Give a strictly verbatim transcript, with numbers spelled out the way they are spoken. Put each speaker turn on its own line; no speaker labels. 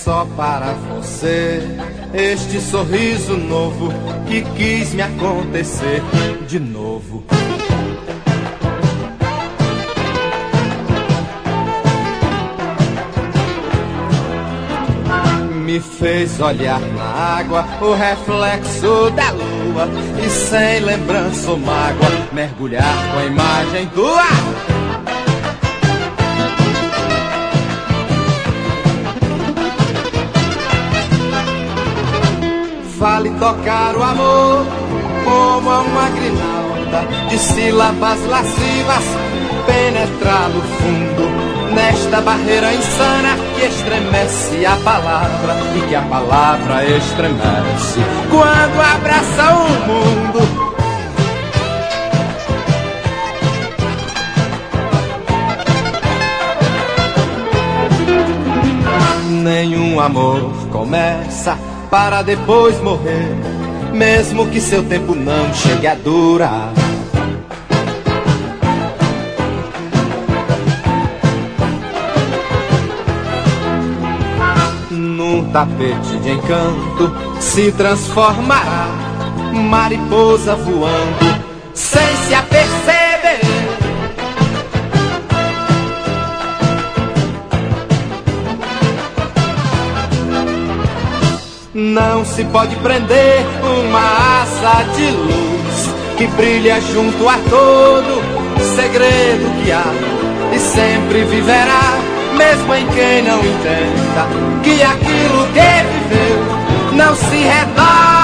só para você este sorriso novo que quis me acontecer de novo. Me fez olhar na água o reflexo da lua e sem lembrança ou mágoa mergulhar com a imagem tua. Vale tocar o amor como a uma grinalda de sílabas lascivas, penetrar no fundo nesta barreira insana que estremece a palavra e que a palavra estremece quando abraça o mundo. Nenhum amor começa para depois morrer, mesmo que seu tempo não chegue a durar. Num tapete de encanto se transformará, mariposa voando sem se aperceber. Não se pode prender uma asa de luz que brilha junto a todo segredo que há e sempre viverá, mesmo em quem não entenda que aquilo que viveu não se renova.